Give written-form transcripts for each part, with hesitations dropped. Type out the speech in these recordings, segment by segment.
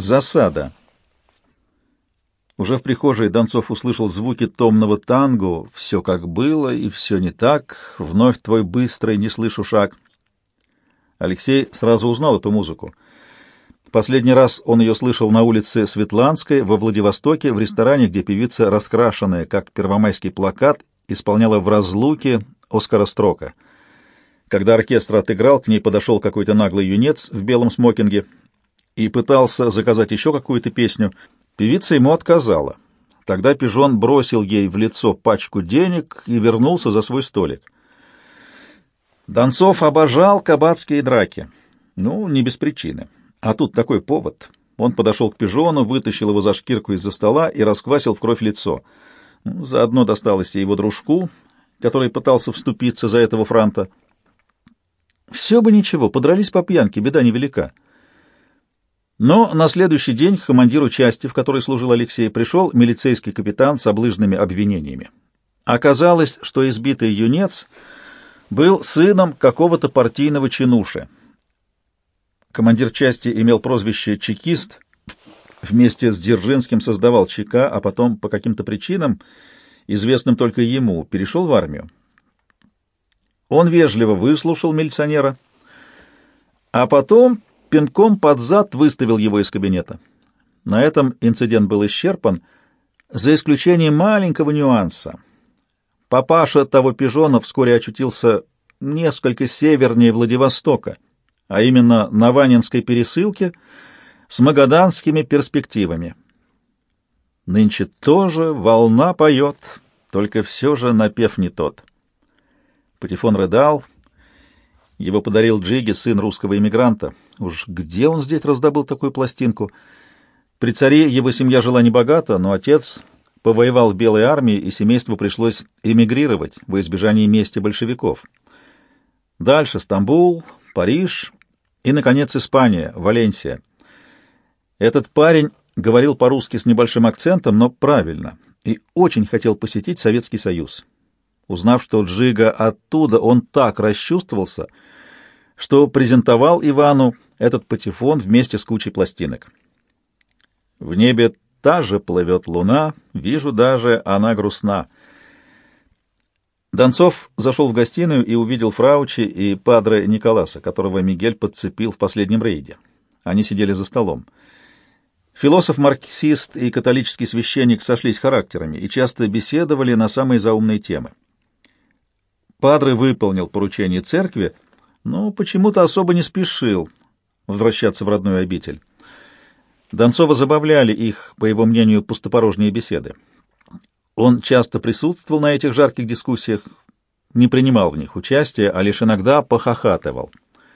Засада. Уже в прихожей Донцов услышал звуки томного танго «Все как было и все не так, вновь твой быстрый не слышу шаг». Алексей сразу узнал эту музыку. Последний раз он ее слышал на улице Светланской во Владивостоке в ресторане, где певица, раскрашенная как первомайский плакат, исполняла «В разлуке» Оскара Строка. Когда оркестр отыграл, к ней подошел какой-то наглый юнец в белом смокинге и пытался заказать еще какую-то песню. Певица ему отказала. Тогда пижон бросил ей в лицо пачку денег и вернулся за свой столик. Донцов обожал кабацкие драки. Ну, не без причины. А тут такой повод. Он подошел к пижону, вытащил его за шкирку из-за стола и расквасил в кровь лицо. Заодно досталось и его дружку, который пытался вступиться за этого франта. Все бы ничего, подрались по пьянке, беда невелика. Но на следующий день к командиру части, в которой служил Алексей, пришел милицейский капитан с облыжными обвинениями. Оказалось, что избитый юнец был сыном какого-то партийного чинуши. Командир части имел прозвище «Чекист», вместе с Дзержинским создавал ЧК, а потом по каким-то причинам, известным только ему, перешел в армию. Он вежливо выслушал милиционера, а потом пинком под зад выставил его из кабинета. На этом инцидент был исчерпан, за исключением маленького нюанса. Папаша того пижона вскоре очутился несколько севернее Владивостока, а именно на Ванинской пересылке с магаданскими перспективами. Нынче тоже волна поет, только все же напев не тот. Патефон рыдал. Его подарил Джиги, сын русского эмигранта. Уж где он здесь раздобыл такую пластинку? При царе его семья жила небогато, но отец повоевал в Белой армии, и семейству пришлось эмигрировать во избежание мести большевиков. Дальше Стамбул, Париж и, наконец, Испания, Валенсия. Этот парень говорил по-русски с небольшим акцентом, но правильно, и очень хотел посетить Советский Союз. Узнав, что Джига оттуда, он так расчувствовался, что презентовал Ивану этот патефон вместе с кучей пластинок. В небе та же плывет луна, вижу даже, она грустна. Донцов зашел в гостиную и увидел Фраучи и падре Николаса, которого Мигель подцепил в последнем рейде. Они сидели за столом. Философ-марксист и католический священник сошлись характерами и часто беседовали на самые заумные темы. Падре выполнил поручение церкви, но почему-то особо не спешил возвращаться в родную обитель. Донцова забавляли их, по его мнению, пустопорожние беседы. Он часто присутствовал на этих жарких дискуссиях, не принимал в них участия, а лишь иногда похохатывал.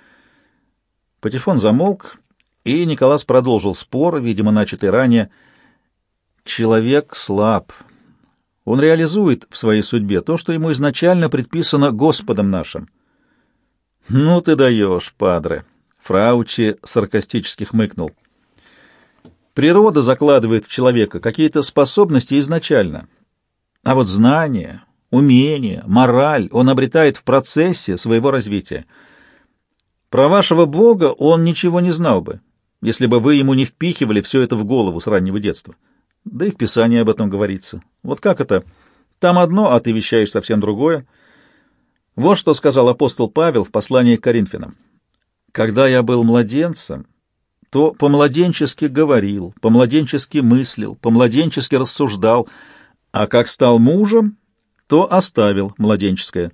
Патефон замолк, и Николас продолжил спор, видимо, начатый ранее. «Человек слаб. Он реализует в своей судьбе то, что ему изначально предписано Господом нашим». «Ну ты даешь, падре!» — Фраучи саркастически хмыкнул. «Природа закладывает в человека какие-то способности изначально, а вот знания, умения, мораль он обретает в процессе своего развития. Про вашего Бога он ничего не знал бы, если бы вы ему не впихивали все это в голову с раннего детства. Да и в Писании об этом говорится. Вот как это? Там одно, а ты вещаешь совсем другое. Вот что сказал апостол Павел в послании к Коринфянам. «Когда я был младенцем, то по-младенчески говорил, по-младенчески мыслил, по-младенчески рассуждал, а как стал мужем, то оставил младенческое».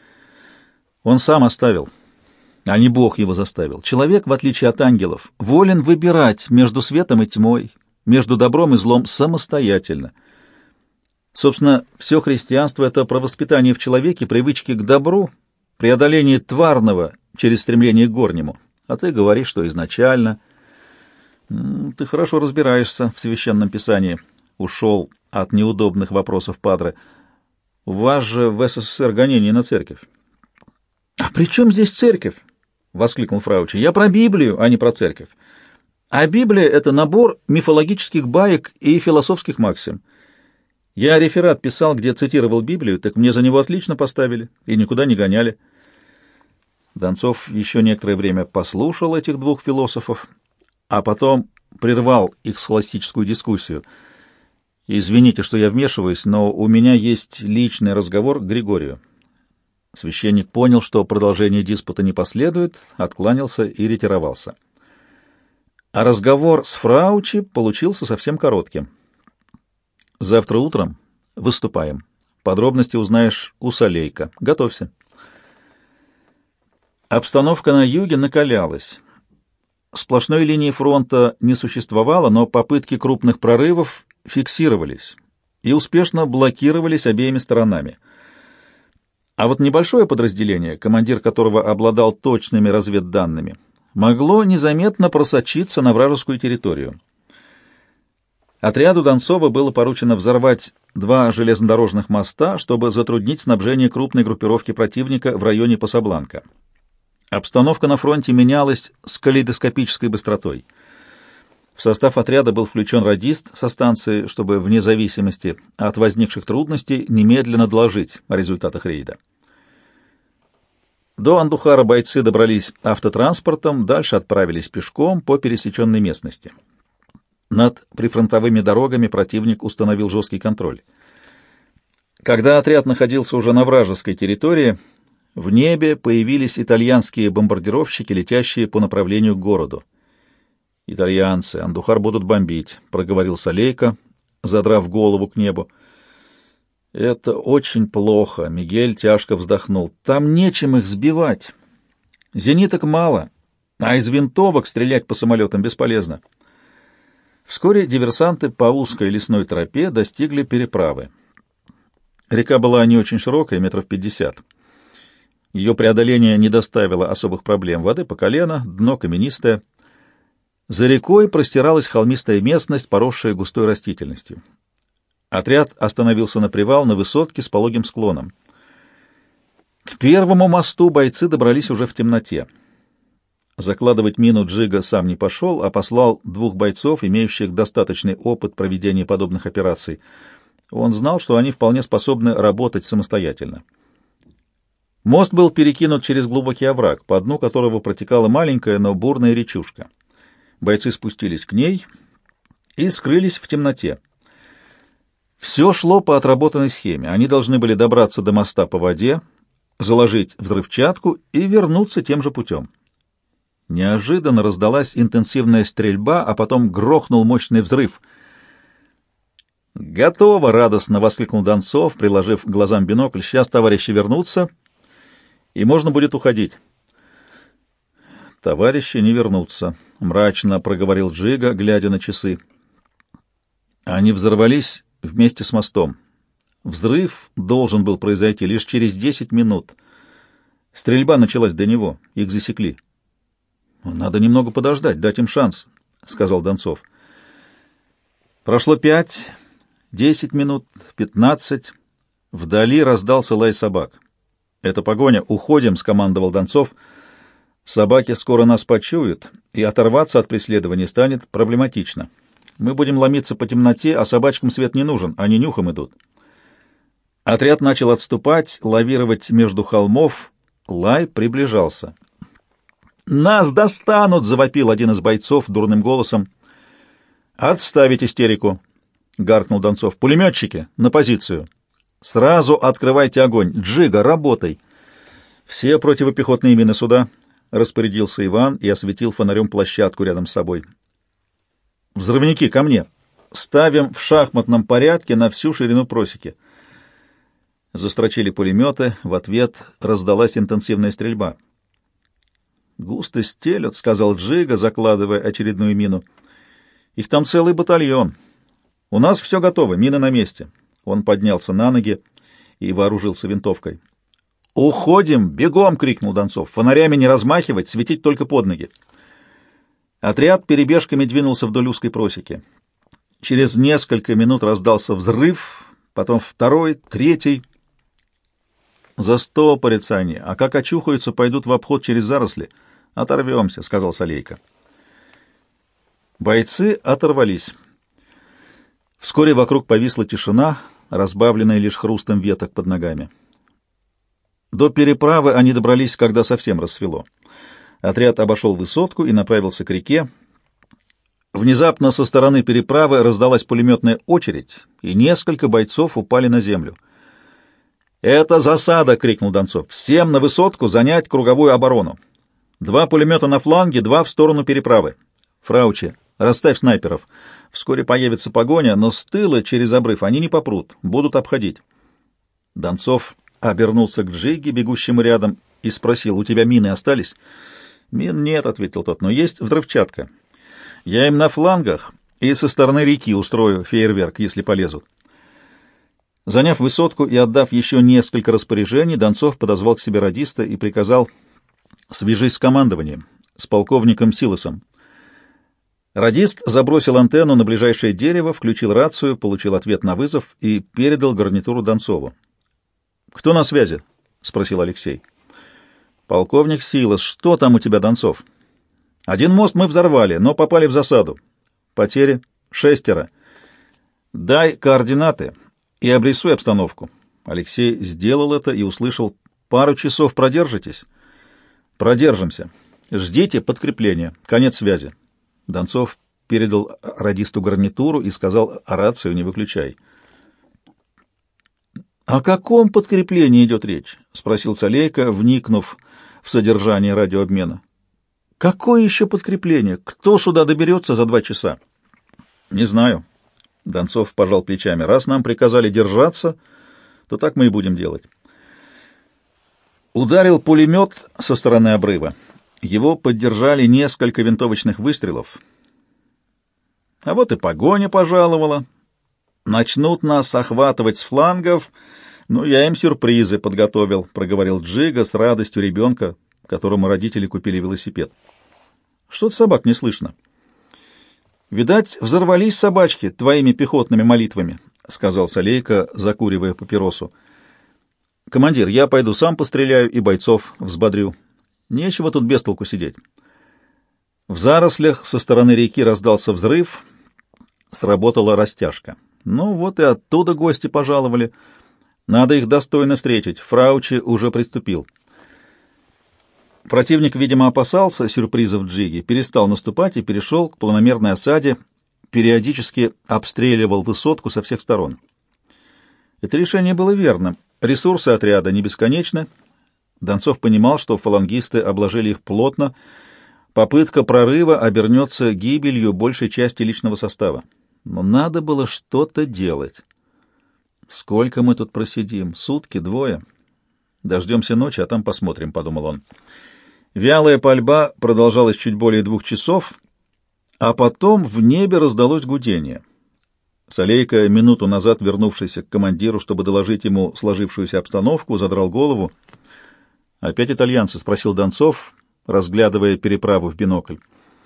Он сам оставил, а не Бог его заставил. Человек, в отличие от ангелов, волен выбирать между светом и тьмой, между добром и злом самостоятельно. Собственно, все христианство — это про воспитание в человеке привычки к добру, преодоление тварного через стремление к горнему. А ты говоришь, что изначально... Ты хорошо разбираешься в Священном Писании. Ушел от неудобных вопросов падре. У вас же в СССР гонение на церковь. — А при чем здесь церковь? — воскликнул Фраучи. — Я про Библию, а не про церковь. А Библия — это набор мифологических баек и философских максим. Я реферат писал, где цитировал Библию, так мне за него отлично поставили и никуда не гоняли. Донцов еще некоторое время послушал этих двух философов, а потом прервал их схоластическую дискуссию. «Извините, что я вмешиваюсь, но у меня есть личный разговор к Григорию». Священник понял, что продолжение диспута не последует, откланялся и ретировался. А разговор с Фраучи получился совсем коротким. «Завтра утром выступаем. Подробности узнаешь у Солейка. Готовься». Обстановка на юге накалялась. Сплошной линии фронта не существовало, но попытки крупных прорывов фиксировались и успешно блокировались обеими сторонами. А вот небольшое подразделение, командир которого обладал точными разведданными, могло незаметно просочиться на вражескую территорию. Отряду Донцова было поручено взорвать 2 железнодорожных моста, чтобы затруднить снабжение крупной группировки противника в районе Пособланка. Обстановка на фронте менялась с калейдоскопической быстротой. В состав отряда был включен радист со станции, чтобы вне зависимости от возникших трудностей немедленно доложить о результатах рейда. До Андухара бойцы добрались автотранспортом, дальше отправились пешком по пересеченной местности. Над прифронтовыми дорогами противник установил жесткий контроль. Когда отряд находился уже на вражеской территории, в небе появились итальянские бомбардировщики, летящие по направлению к городу. «Итальянцы, Андухар будут бомбить», — проговорил Солейко, задрав голову к небу. «Это очень плохо», — Мигель тяжко вздохнул. «Там нечем их сбивать. Зениток мало, а из винтовок стрелять по самолетам бесполезно». Вскоре диверсанты по узкой лесной тропе достигли переправы. Река была не очень широкая, метров 50. Ее преодоление не доставило особых проблем. Воды по колено, дно каменистое. За рекой простиралась холмистая местность, поросшая густой растительностью. Отряд остановился на привал на высотке с пологим склоном. К первому мосту бойцы добрались уже в темноте. Закладывать мину Джига сам не пошел, а послал 2 бойцов, имеющих достаточный опыт проведения подобных операций. Он знал, что они вполне способны работать самостоятельно. Мост был перекинут через глубокий овраг, по дну которого протекала маленькая, но бурная речушка. Бойцы спустились к ней и скрылись в темноте. Все шло по отработанной схеме. Они должны были добраться до моста по воде, заложить взрывчатку и вернуться тем же путем. Неожиданно раздалась интенсивная стрельба, а потом грохнул мощный взрыв. «Готово!» — радостно воскликнул Донцов, приложив к глазам бинокль. «Сейчас товарищи вернутся, и можно будет уходить». «Товарищи не вернутся», — мрачно проговорил Джига, глядя на часы. Они взорвались вместе с мостом. Взрыв должен был произойти лишь через 10 минут. Стрельба началась до него, их засекли. «Надо немного подождать, дать им шанс», — сказал Донцов. Прошло 5, 10 минут, 15. Вдали раздался лай собак. «Это погоня, уходим», — скомандовал Донцов. «Собаки скоро нас почуют, и оторваться от преследования станет проблематично. Мы будем ломиться по темноте, а собачкам свет не нужен, они нюхом идут». Отряд начал отступать, лавировать между холмов. Лай приближался. «Нас достанут!» — завопил один из бойцов дурным голосом. «Отставить истерику!» — гаркнул Донцов. «Пулеметчики, на позицию! Сразу открывайте огонь! Джига, работай!» «Все противопехотные мины сюда!» — распорядился Иван и осветил фонарем площадку рядом с собой. «Взрывники, ко мне! Ставим в шахматном порядке на всю ширину просеки!» Застрочили пулеметы, в ответ раздалась интенсивная стрельба. «Густо стелют», — сказал Джига, закладывая очередную мину. «Их там целый батальон. У нас все готово, мины на месте». Он поднялся на ноги и вооружился винтовкой. «Уходим! Бегом!» — крикнул Донцов. «Фонарями не размахивать, светить только под ноги». Отряд перебежками двинулся вдоль узкой просеки. Через несколько минут раздался взрыв, потом второй, третий. «Застопорятся они, а как очухаются, пойдут в обход через заросли. Оторвемся», — сказал Солейко. Бойцы оторвались. Вскоре вокруг повисла тишина, разбавленная лишь хрустом веток под ногами. До переправы они добрались, когда совсем рассвело. Отряд обошел высотку и направился к реке. В Внезапно со стороны переправы раздалась пулеметная очередь, и несколько бойцов упали на землю. «Это засада!» — крикнул Донцов. «Всем на высотку занять круговую оборону. 2 пулемета на фланге, 2 в сторону переправы. Фраучи, расставь снайперов. Вскоре появится погоня, но с тыла через обрыв они не попрут, будут обходить». Донцов обернулся к Джиге, бегущему рядом, и спросил: «У тебя мины остались?» «Мин нет», — ответил тот, — «но есть взрывчатка. Я им на флангах и со стороны реки устрою фейерверк, если полезут». Заняв высотку и отдав еще несколько распоряжений, Донцов подозвал к себе радиста и приказал: «Свяжись с командованием, с полковником Силосом». Радист забросил антенну на ближайшее дерево, включил рацию, получил ответ на вызов и передал гарнитуру Донцову. «Кто на связи?» — спросил Алексей. «Полковник Силос, что там у тебя, Донцов?» «Один мост мы взорвали, но попали в засаду. Потери 6. Дай координаты и обрисуй обстановку». Алексей сделал это и услышал: «Пару часов продержитесь?» «Продержимся. Ждите подкрепления. Конец связи». Донцов передал радисту гарнитуру и сказал: «Рацию не выключай». «О каком подкреплении идет речь?» — спросил Салейко, вникнув в содержание радиообмена. «Какое еще подкрепление? Кто сюда доберется за 2 часа?» «Не знаю». Донцов пожал плечами. «Раз нам приказали держаться, то так мы и будем делать». Ударил пулемет со стороны обрыва. Его поддержали несколько винтовочных выстрелов. А вот и погоня пожаловала. Начнут нас охватывать с флангов. Ну, я им сюрпризы подготовил, — проговорил Джига с радостью ребенка, которому родители купили велосипед. Что-то собак не слышно. Видать, взорвались собачки твоими пехотными молитвами, — сказал Салейко, закуривая папиросу. Командир, я пойду сам постреляю и бойцов взбодрю. Нечего тут без толку сидеть. В зарослях со стороны реки раздался взрыв, сработала растяжка. Ну вот и оттуда гости пожаловали. Надо их достойно встретить. Фраучи уже приступил. Противник, видимо, опасался сюрпризов Джиги, перестал наступать и перешел к планомерной осаде, периодически обстреливал высотку со всех сторон. Это решение было верным. Ресурсы отряда не бесконечны. Донцов понимал, что фалангисты обложили их плотно. Попытка прорыва обернется гибелью большей части личного состава. Но надо было что-то делать. «Сколько мы тут просидим? Сутки, 2. Дождемся ночи, а там посмотрим», — подумал он. Вялая пальба продолжалась чуть более 2 часов, а потом в небе раздалось гудение. Салейко, минуту назад вернувшийся к командиру, чтобы доложить ему сложившуюся обстановку, задрал голову. «Опять итальянцы?» — спросил Донцов, разглядывая переправу в бинокль.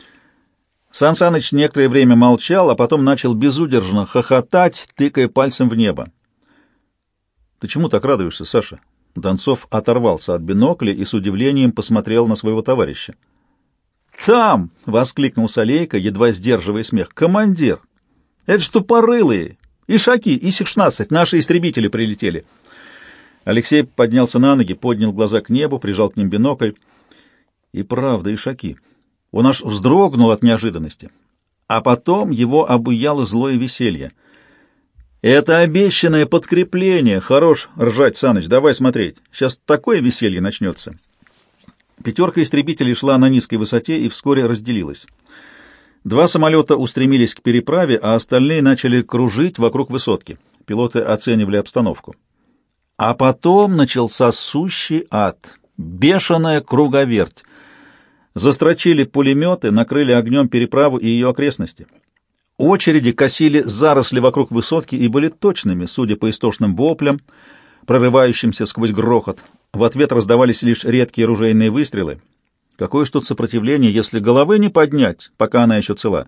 Сан Саныч некоторое время молчал, а потом начал безудержно хохотать, тыкая пальцем в небо. «Ты чему так радуешься, Саша?» Донцов оторвался от бинокля и с удивлением посмотрел на своего товарища. «Там!» — воскликнул Салейко, едва сдерживая смех. «Командир! Это ж тупорылые! Ишаки, И-16, наши истребители прилетели!» Алексей поднялся на ноги, поднял глаза к небу, прижал к ним бинокль. И правда, ишаки. Он аж вздрогнул от неожиданности. А потом его обуяло злое веселье. «Это обещанное подкрепление! Хорош ржать, Саныч, давай смотреть. Сейчас такое веселье начнется!» 5 истребителей шла на низкой высоте и вскоре разделилась. 2 самолета устремились к переправе, а остальные начали кружить вокруг высотки. Пилоты оценивали обстановку. А потом начался сущий ад, бешеная круговерть. Застрочили пулеметы, накрыли огнем переправу и ее окрестности. Очереди косили заросли вокруг высотки и были точными, судя по истошным воплям, прорывающимся сквозь грохот. В ответ раздавались лишь редкие ружейные выстрелы. Какое ж тут сопротивление, если головы не поднять, пока она еще цела?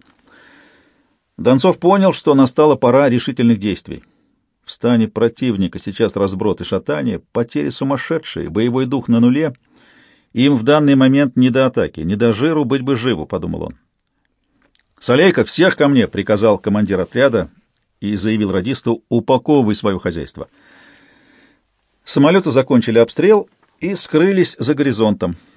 Донцов понял, что настала пора решительных действий. В стане противника сейчас разброд и шатание, потери сумасшедшие, боевой дух на нуле. Им в данный момент не до атаки, не до жиру, быть бы живу, — подумал он. «Салейко, всех ко мне!» — приказал командир отряда и заявил радисту: «Упаковывай свое хозяйство». Самолеты закончили обстрел и скрылись за горизонтом.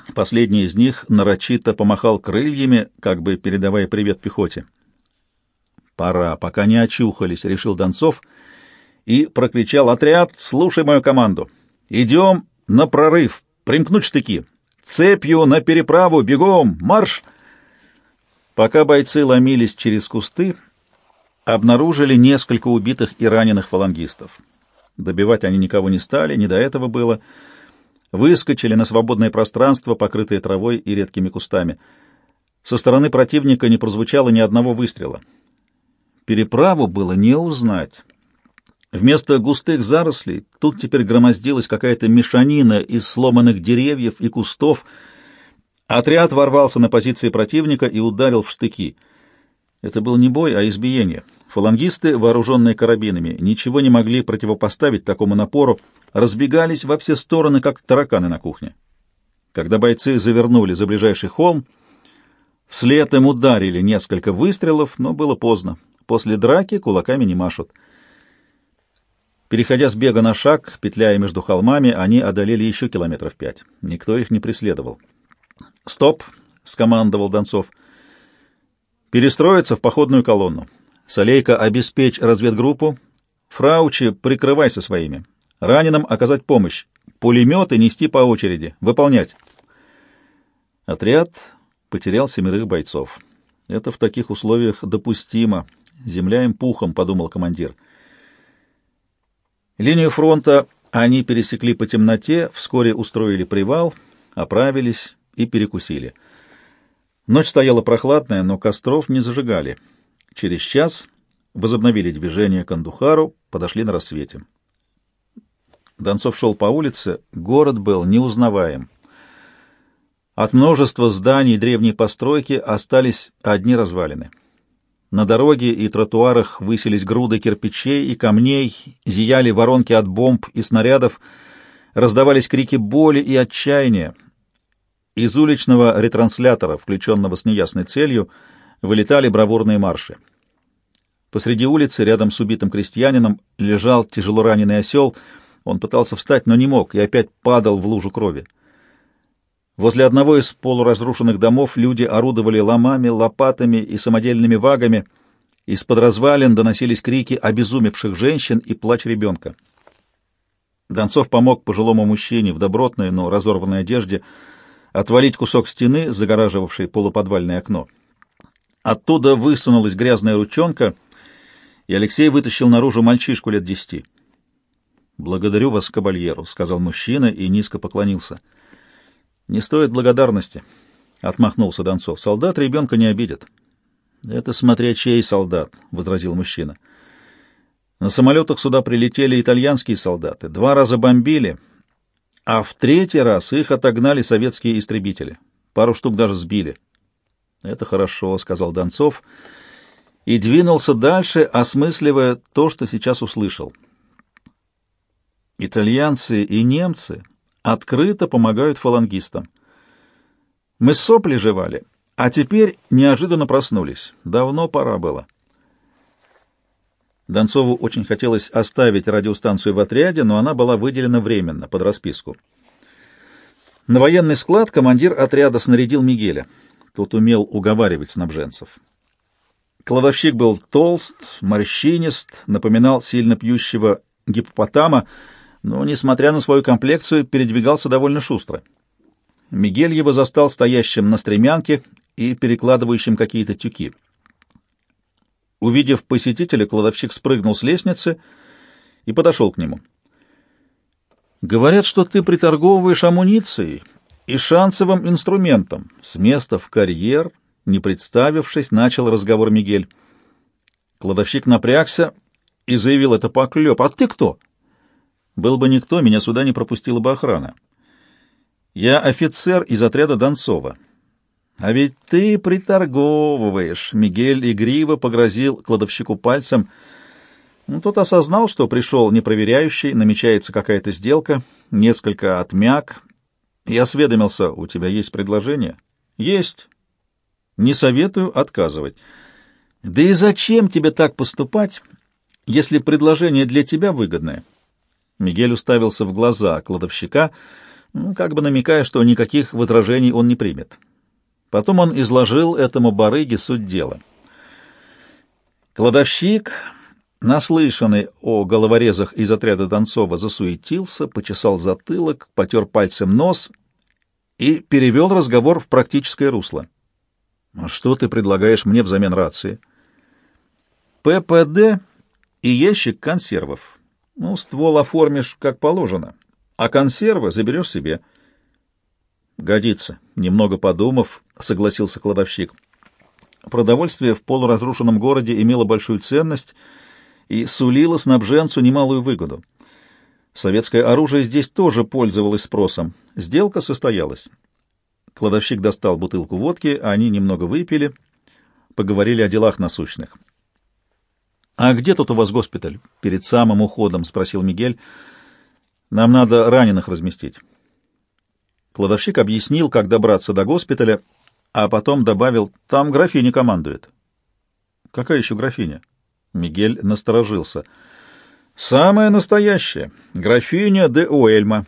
Последний из них нарочито помахал крыльями, как бы передавая привет пехоте. «Пора, пока не очухались», — решил Донцов и прокричал: «Отряд, слушай мою команду! Идем на прорыв, примкнуть штыки! Цепью на переправу, бегом, марш!» Пока бойцы ломились через кусты, обнаружили несколько убитых и раненых фалангистов. Добивать они никого не стали, не до этого было. Выскочили на свободное пространство, покрытое травой и редкими кустами. Со стороны противника не прозвучало ни одного выстрела. Переправу было не узнать. Вместо густых зарослей тут теперь громоздилась какая-то мешанина из сломанных деревьев и кустов. Отряд ворвался на позиции противника и ударил в штыки. Это был не бой, а избиение. Фалангисты, вооруженные карабинами, ничего не могли противопоставить такому напору, разбегались во все стороны, как тараканы на кухне. Когда бойцы завернули за ближайший холм, вслед им ударили несколько выстрелов, но было поздно. После драки кулаками не машут. Переходя с бега на шаг, петляя между холмами, они одолели еще километров 5. Никто их не преследовал. «Стоп!» — скомандовал Донцов. «Перестроиться в походную колонну. Солейка, обеспечь разведгруппу. Фраучи, прикрывайся своими. Раненым оказать помощь. Пулеметы нести по очереди. Выполнять». Отряд потерял 7 бойцов. Это в таких условиях допустимо. Земля им пухом, — подумал командир. Линию фронта они пересекли по темноте, вскоре устроили привал, оправились и перекусили. Ночь стояла прохладная, но костров не зажигали. Через час возобновили движение к Андухару, подошли на рассвете. Донцов шел по улице, город был неузнаваем. От множества зданий древней постройки остались одни развалины. На дороге и тротуарах высились груды кирпичей и камней, зияли воронки от бомб и снарядов, раздавались крики боли и отчаяния. Из уличного ретранслятора, включенного с неясной целью, вылетали бравурные марши. Посреди улицы, рядом с убитым крестьянином, лежал тяжело раненый осел. Он пытался встать, но не мог, и опять падал в лужу крови. Возле одного из полуразрушенных домов люди орудовали ломами, лопатами и самодельными вагами. Из-под развалин доносились крики обезумевших женщин и плач ребенка. Донцов помог пожилому мужчине в добротной, но разорванной одежде отвалить кусок стены, загораживавшей полуподвальное окно. Оттуда высунулась грязная ручонка, и Алексей вытащил наружу мальчишку лет 10. «Благодарю вас, кабальеру», — сказал мужчина и низко поклонился. «Не стоит благодарности», — отмахнулся Донцов. «Солдат ребенка не обидит». «Это смотря чей солдат», — возразил мужчина. «На самолетах сюда прилетели итальянские солдаты, 2 раза бомбили, а в 3-й раз их отогнали советские истребители. Пару штук даже сбили». «Это хорошо», — сказал Донцов и двинулся дальше, осмысливая то, что сейчас услышал. Итальянцы и немцы открыто помогают фалангистам. Мы сопли жевали, а теперь неожиданно проснулись. Давно пора было. Донцову очень хотелось оставить радиостанцию в отряде, но она была выделена временно, под расписку. На военный склад командир отряда снарядил Мигеля. Тот умел уговаривать снабженцев. Кладовщик был толст, морщинист, напоминал сильно пьющего гиппопотама, но, несмотря на свою комплекцию, передвигался довольно шустро. Мигель его застал стоящим на стремянке и перекладывающим какие-то тюки. Увидев посетителя, кладовщик спрыгнул с лестницы и подошел к нему. «Говорят, что ты приторговываешь амуницией и шансовым инструментом». С места в карьер, не представившись, начал разговор Мигель. Кладовщик напрягся и заявил это поклеп. «А ты кто?» «Был бы никто, меня сюда не пропустила бы охрана. Я офицер из отряда Донцова». «А ведь ты приторговываешь», — Мигель игриво погрозил кладовщику пальцем. Тот осознал, что пришел непроверяющий, намечается какая-то сделка, несколько отмяк, и осведомился: «У тебя есть предложение?» «Есть. Не советую отказывать». «Да и зачем тебе так поступать, если предложение для тебя выгодное?» Мигель уставился в глаза кладовщика. как бы намекая, что никаких возражений он не примет. Потом он изложил этому барыге суть дела. Кладовщик, наслышанный о головорезах из отряда Донцова, засуетился, почесал затылок, потер пальцем нос и перевел разговор в практическое русло. «А что ты предлагаешь мне взамен рации?» «ППД и ящик консервов. Ствол оформишь как положено, а консервы заберешь себе». «Годится», — немного подумав, согласился кладовщик. Продовольствие в полуразрушенном городе имело большую ценность и сулило снабженцу немалую выгоду. Советское оружие здесь тоже пользовалось спросом. Сделка состоялась. Кладовщик достал бутылку водки, они немного выпили, поговорили о делах насущных. «А где тут у вас госпиталь?» — перед самым уходом спросил Мигель. «Нам надо раненых разместить». Кладовщик объяснил, как добраться до госпиталя, а потом добавил: «Там графиня командует». «Какая еще графиня?» Мигель насторожился. «Самая настоящая, графиня де Уэльма».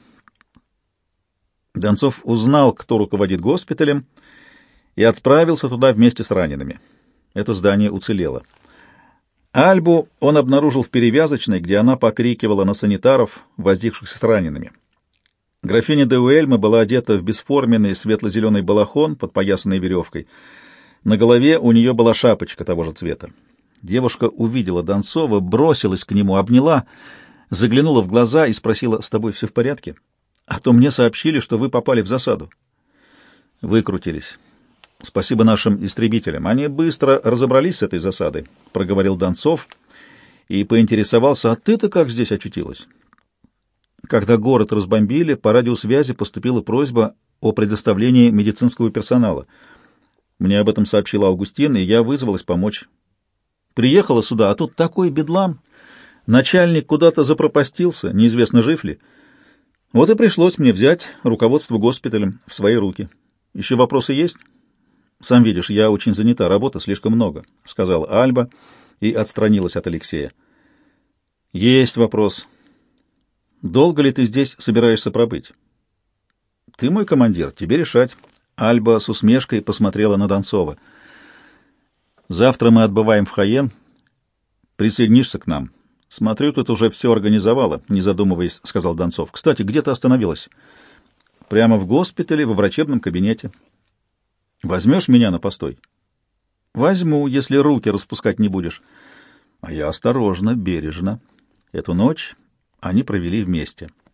Донцов узнал, кто руководит госпиталем, и отправился туда вместе с ранеными. Это здание уцелело. Альбу он обнаружил в перевязочной, где она покрикивала на санитаров, возившихся с ранеными. Графиня де Уэльма была одета в бесформенный светло-зеленый балахон, подпоясанный веревкой. На голове у нее была шапочка того же цвета. Девушка увидела Донцова, бросилась к нему, обняла, заглянула в глаза и спросила: «С тобой все в порядке? А то мне сообщили, что вы попали в засаду». «Выкрутились. Спасибо нашим истребителям. Они быстро разобрались с этой засадой», — проговорил Донцов и поинтересовался: «А ты-то как здесь очутилась?» Когда город разбомбили, по радиосвязи поступила просьба о предоставлении медицинского персонала. Мне об этом сообщила Августина, и я вызвалась помочь. Приехала сюда, а тут такой бедлам. Начальник куда-то запропастился, неизвестно, жив ли. Вот и пришлось мне взять руководство госпиталем в свои руки. Еще вопросы есть? Сам видишь, я очень занята, работы слишком много, — сказала Альба и отстранилась от Алексея. Есть вопрос. Долго ли ты здесь собираешься пробыть? Ты мой командир, тебе решать. Альба с усмешкой посмотрела на Донцова. Завтра мы отбываем в Хайен. Присоединишься к нам. Смотрю, тут уже все организовала, не задумываясь, сказал Донцов. Кстати, где ты остановилась? Прямо в госпитале, во врачебном кабинете. Возьмешь меня на постой? Возьму, если руки распускать не будешь. А я осторожно, бережно. Эту ночь они провели вместе.